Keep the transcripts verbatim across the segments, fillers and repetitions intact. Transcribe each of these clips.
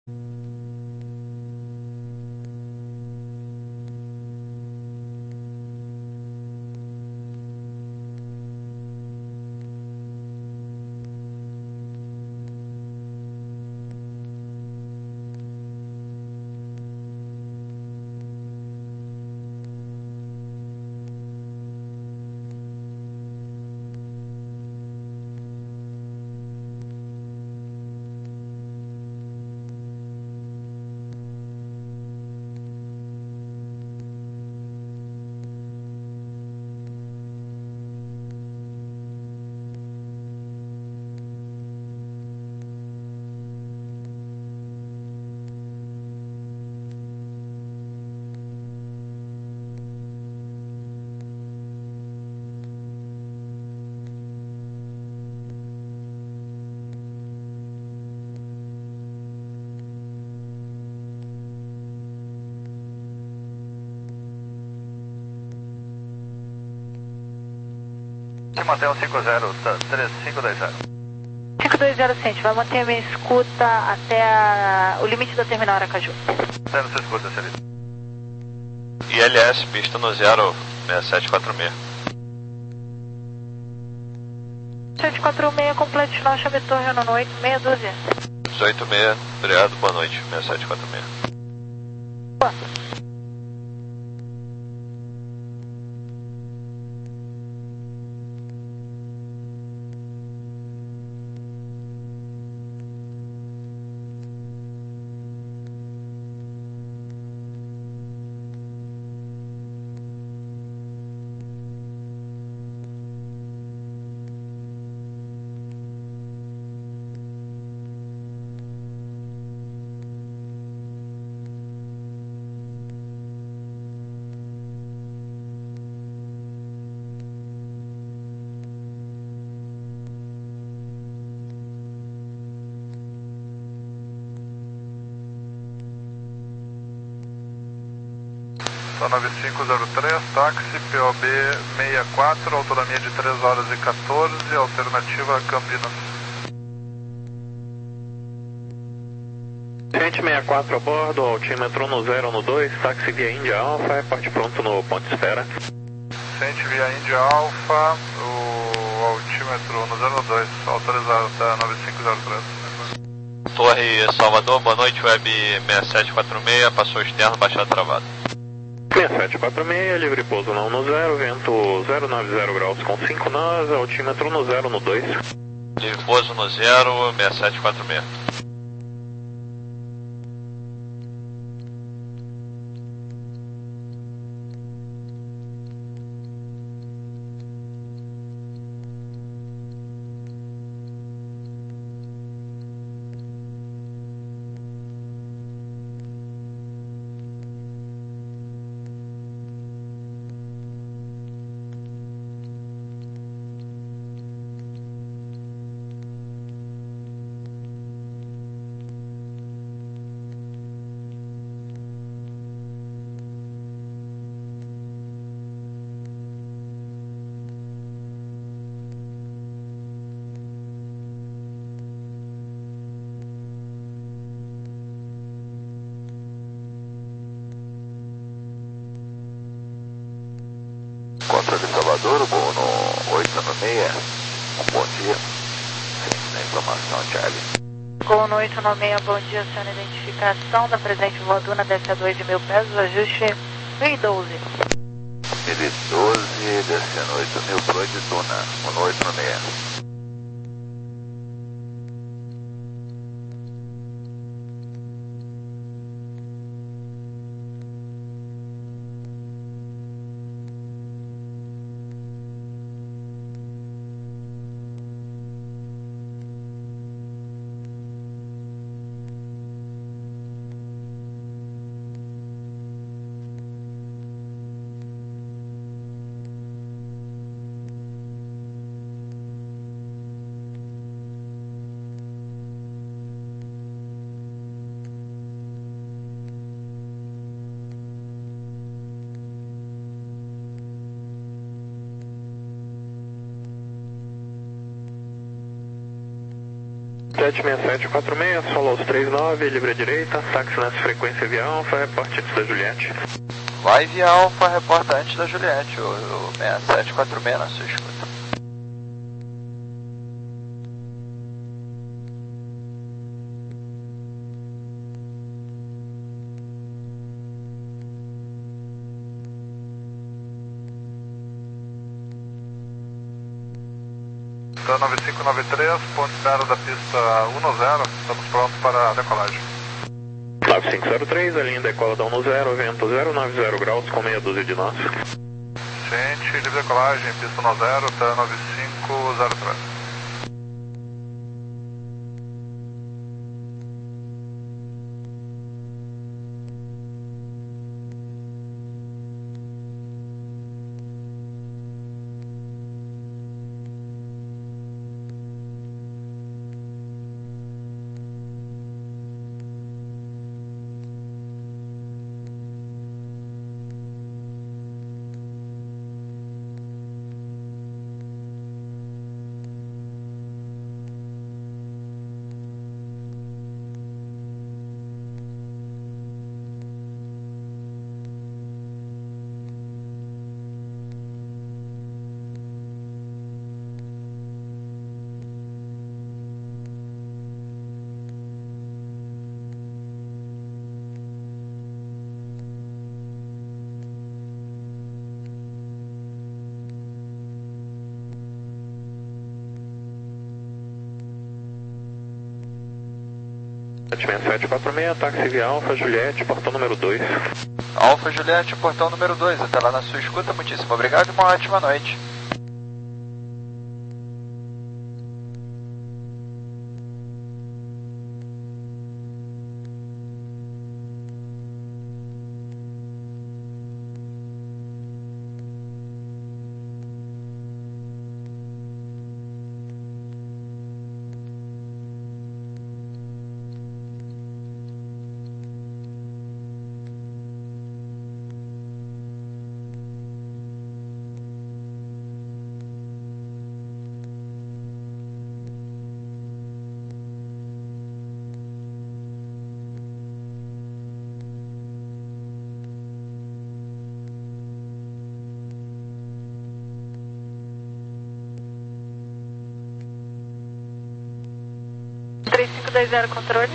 Mantém o cinco zero três cinco dois zero. cinco dois zero, Cente, vai manter a minha escuta até a, o limite da terminal Aracaju. Até você escuta, Celito. I L S, pista no zero seis sete quatro seis. sete quatro seis, completo final, chame torre no oito, meia dúzia. dezoito seis, obrigado, boa noite, seis sete quatro seis. Boa. Só nove cinco zero três, táxi, P O B sessenta e quatro, autonomia de três horas e quatorze, alternativa Campinas. Cente sessenta e quatro a bordo, altímetro no zero no dois, táxi via Índia Alfa, parte pronto no ponto espera. Cente via Índia Alfa, o altímetro no zero no dois, autorizado até nove cinco zero três. Torre Salvador, boa noite, web seis sete quatro seis, passou externo, baixado travado. seis sete quatro seis, livre pouso não no zero, vento zero nove zero graus com cinco nós, altímetro no zero no dois. Livre pouso no zero, seis sete quatro seis. Contra de Salvador, voo no oito no seis, um bom dia, ciente da informação, Charlie. Gol no oito nove seis, bom dia, senhora, identificação da presente voadora D C dois de mil pés, o ajuste mil e doze. mil e doze, descendo oito mil, pro de Duna, um no oito no seis. sete seis sete quatro seis, follow três nove, livre à direita, táxi nessa frequência via Alfa, reporte antes da Juliette. Vai via Alfa, reporta antes da Juliette, o, o seis sete quatro seis na sua escuta. Tá nove cinco nove três, ponto zero da pista um zero, estamos prontos para a decolagem. nove cinco zero três, a linha decola da um zero, vento zero nove zero graus com meia dúzia de nós. Ciente, livre decolagem, pista um zero, tá nove cinco zero três. sete seis sete quatro seis, táxi via Alfa, Juliette, portão número dois. Alfa Juliette, portão número dois, até lá na sua escuta, muitíssimo obrigado e uma ótima noite. três cinco dois zero, controle.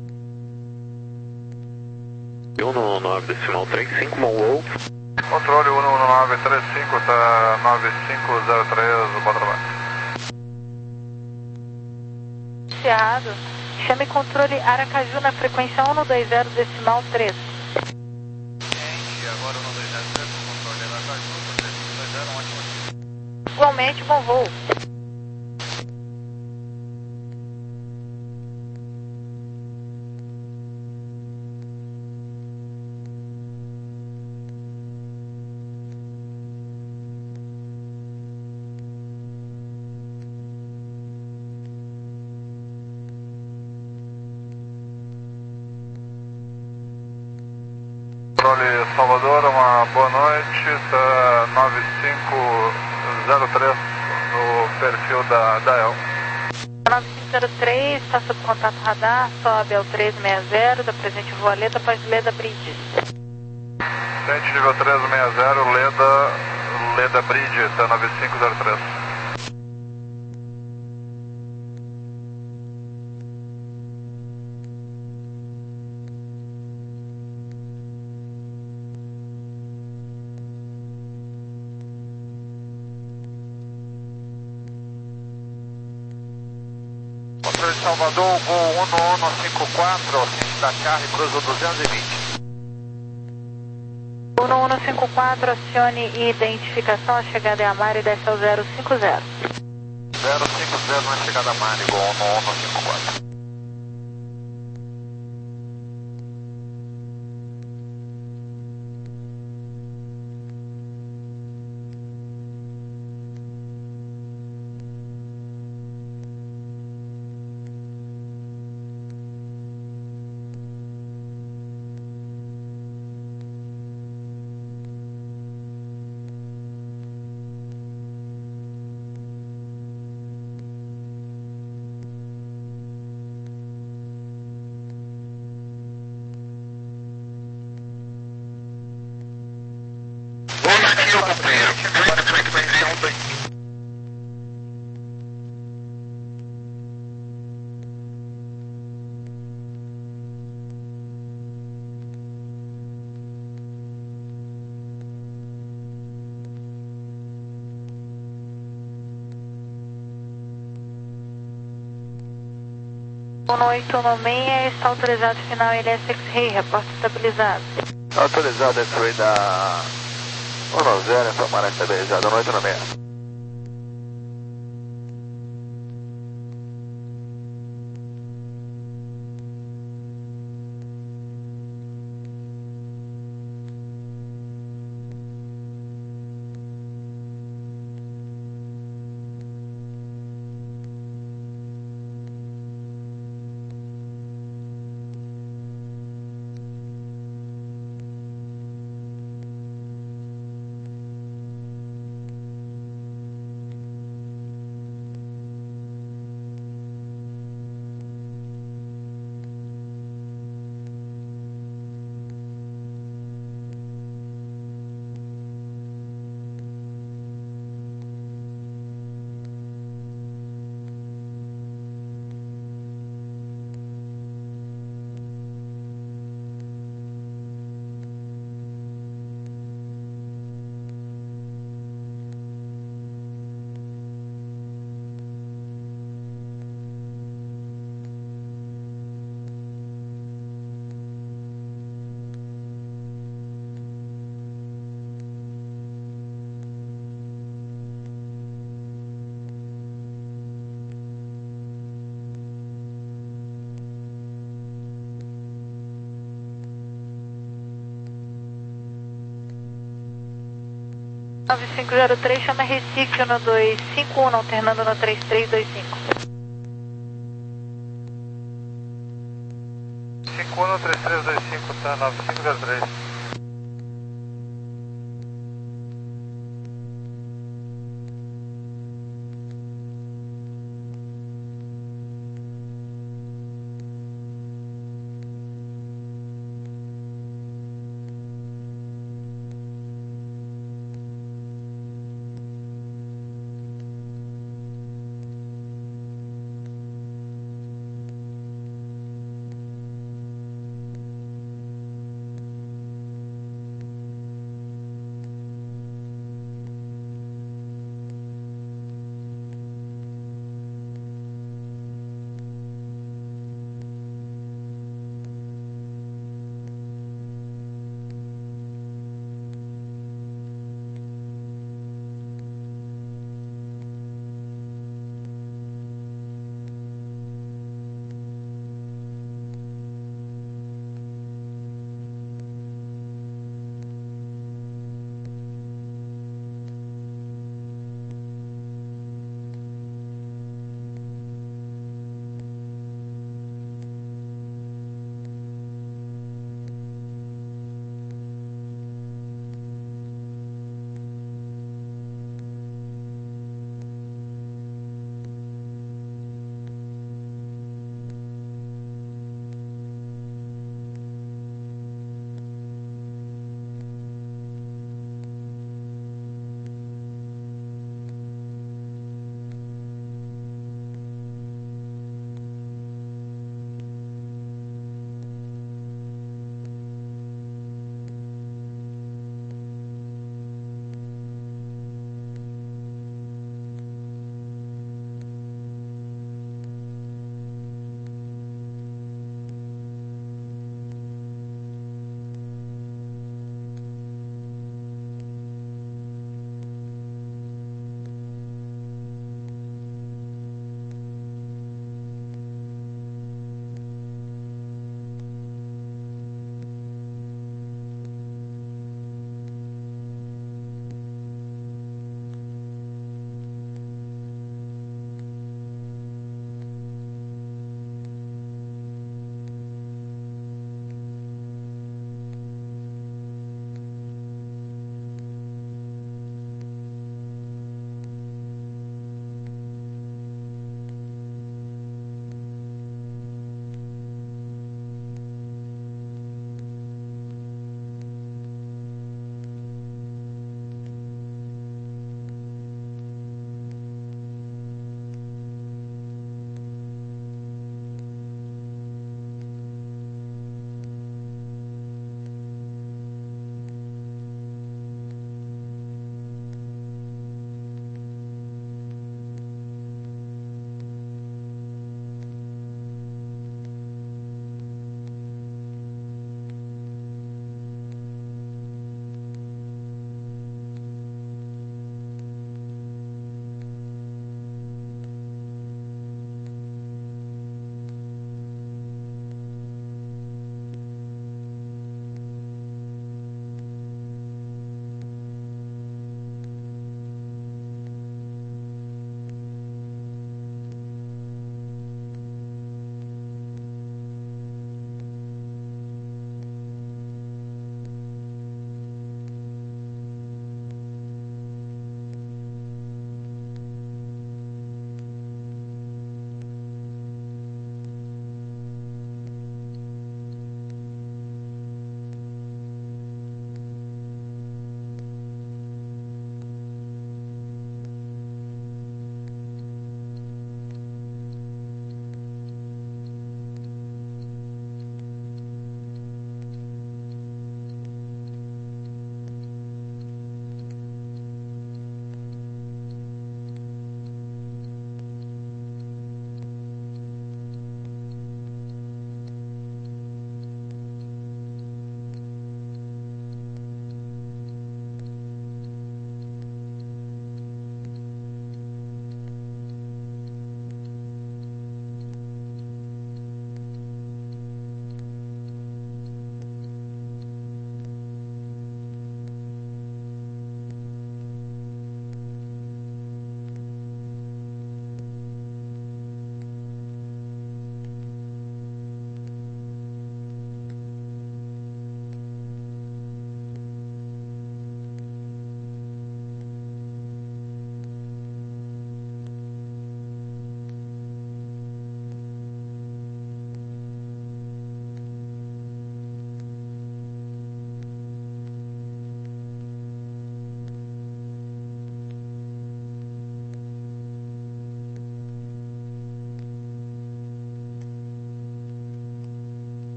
um no nove decimal três cinco, Monroe. Controle um no nove três cinco, tá nove cinco zero três, bom trabalho. Cerrado. Chame controle Aracaju na frequência um no dois zero decimal três. Ciente, agora um dois zero três, controle Aracaju, três cinco dois zero, um ótimo. Igualmente, bom voo. Controle Salvador, uma boa noite, tá nove cinco zero três no perfil da, da El. nove cinco zero três, está sob contato radar, sobe ao três seis zero, da presente voa Leda para Leda Bridge. Ciente, nível três seis zero, Leda, Leda Bridge, tá nove cinco zero três. Controle de Salvador, voo um um cinco quatro, ciente da carga e cruza duzentos e vinte. um um cinco quatro, acione identificação, a chegada é a Mari, desce ao zero cinco zero. zero cinco zero na chegada a Mari, voo um um cinco quatro. um oito um seis, está autorizado final L S X-Ray, reporte estabilizado. Autorizado X-Ray da um zero, informando estabilizado, um oito um seis. nove cinco zero três, chama Recife no dois cinco um, alternando no três três dois cinco. cinco um no três três dois cinco, tá? nove cinco zero três.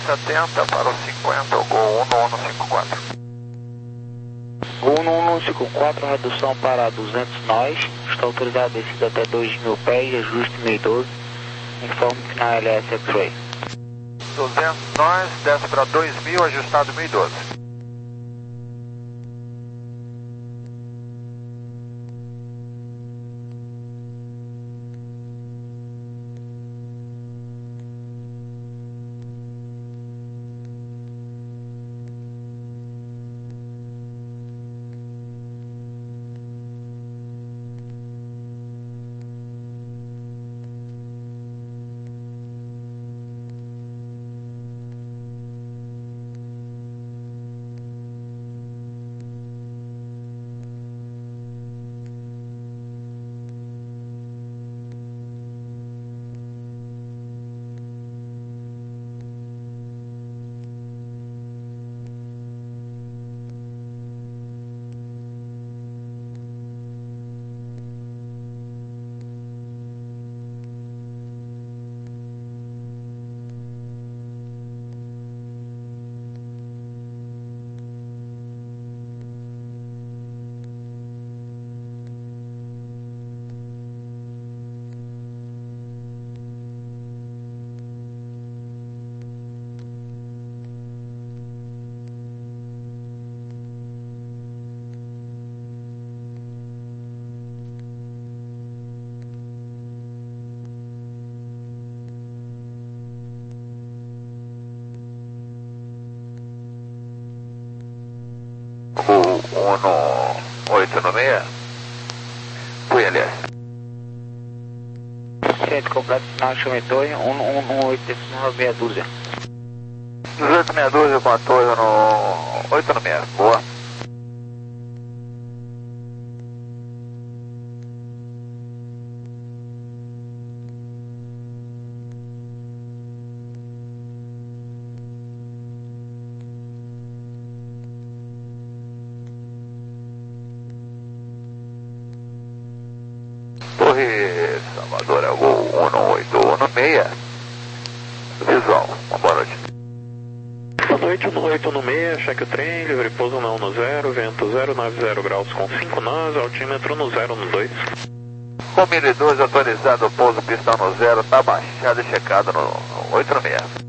setenta para o cinquenta, o Gol um no um no cinco quatro. Gol no um no cinco quatro, redução para duzentos nós, está autorizado a descida até dois mil pés, ajuste mil e doze, informe que na L S X-Ray. duzentos nós, desce para dois mil, ajustado mil e doze. um no oito no seis. Fui, L S. Centro completo, final chama torre, um no oito, meia dúzia. dezoito meia dúzia com a torre no oito no seis. Boa. Torre Salvador, é o Gol um no oito, um no seis. Visual, uma boa noite. Boa noite, um no oito, um no seis, cheque o trem, livre pouso na um no zero, vento zero nove zero graus com cinco nós, altímetro no zero no dois. Com mil e doze autorizado, pouso pistão no zero, tá baixado e checado no oito no seis.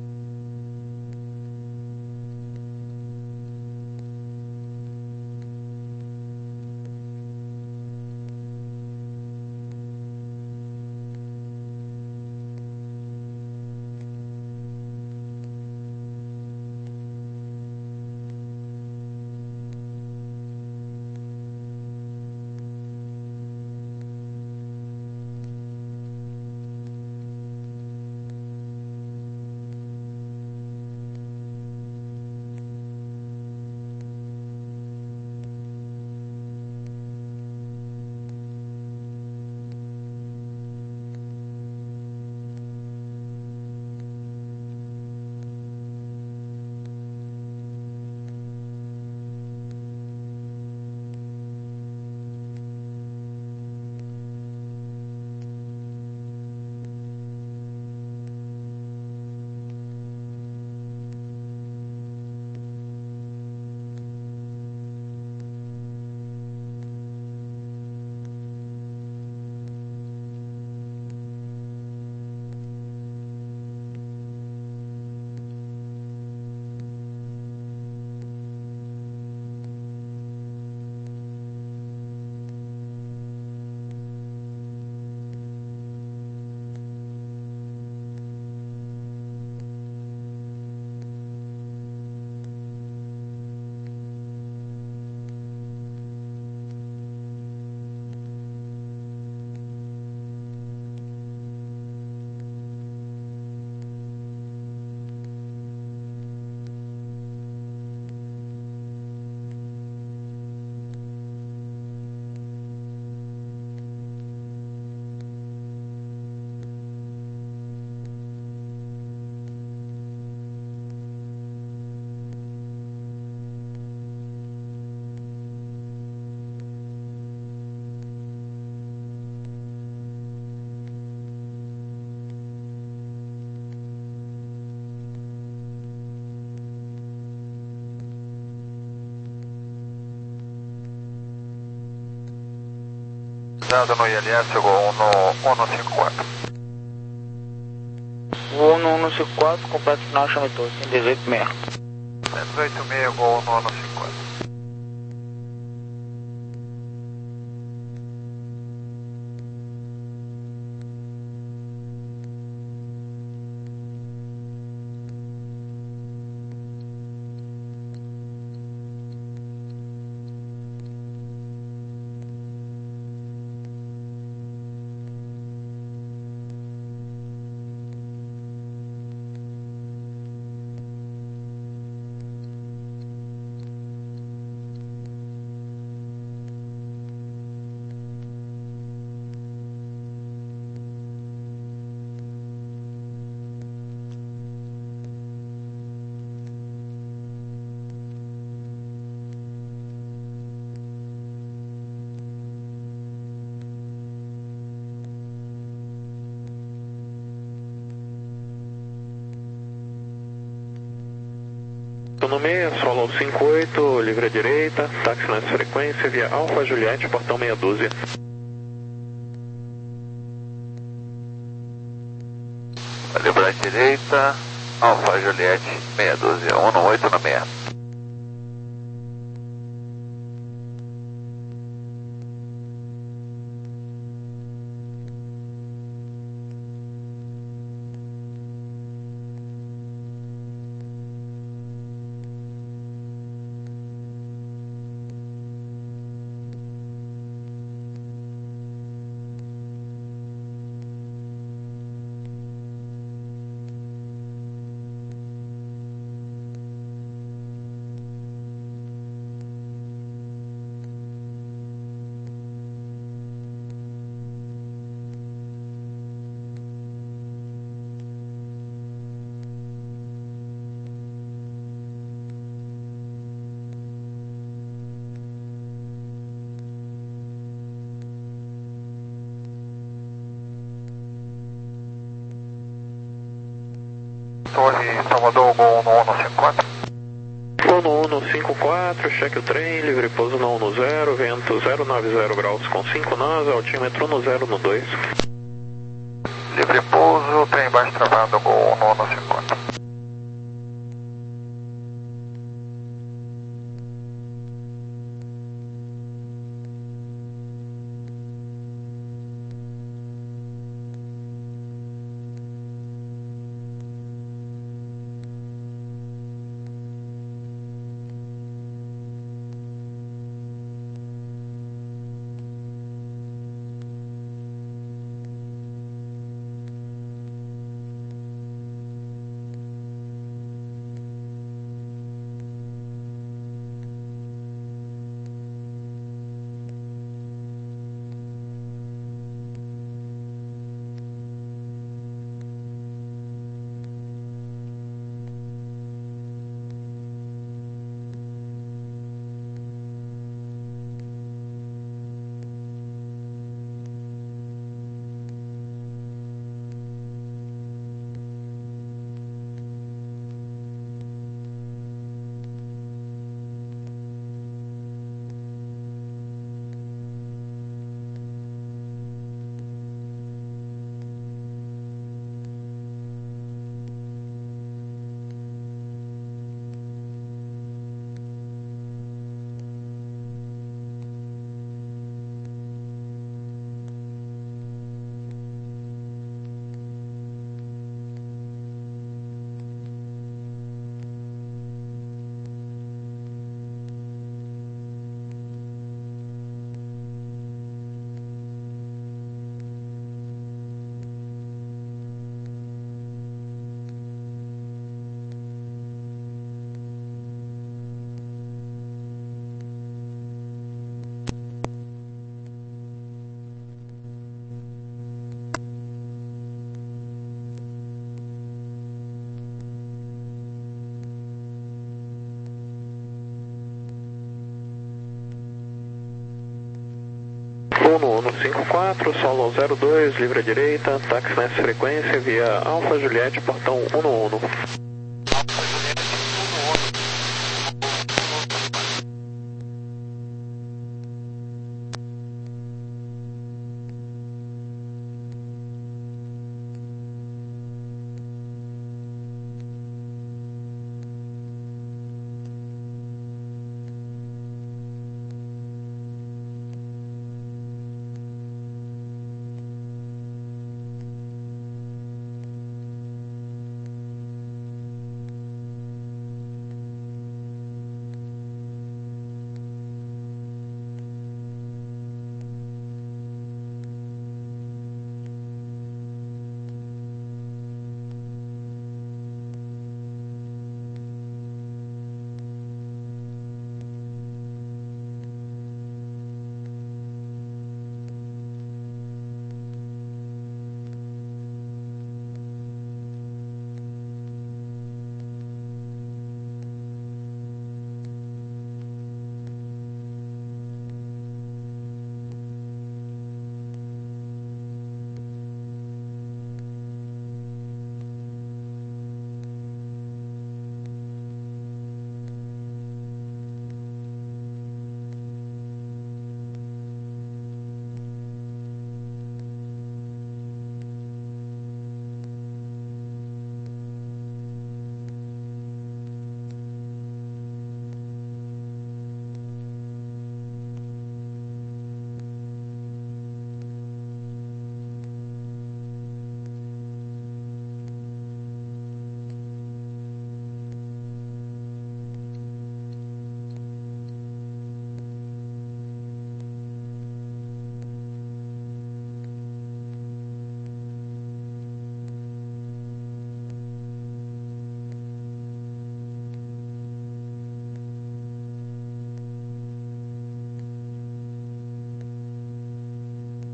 autorizado no I L S, Gol um cinco quatro. Voo no cento e cinquenta e quatro, completo final, chame todo, cento e dezoito seis. cento e dezoito seis, Gol no cinco quatro. No meia, solo cinco oito, livre à direita, táxi nessa frequência, via Alfa Juliette, portão meia dúzia. Livre à direita, Alfa Juliette, meia dúzia, um no oito no meia. Torre Salvador, Gol no um cinco quatro. Gol no um cinco quatro, cheque o trem, livre pouso no um zero, vento zero nove zero graus com cinco nós, altímetro no zero no dois. Livre pouso, trem baixo travado, Gol no um cinco quatro. Gol no um cinco quatro, solo zero dois, livre à direita, táxi nessa frequência, via Alfa Juliette, portão um no um.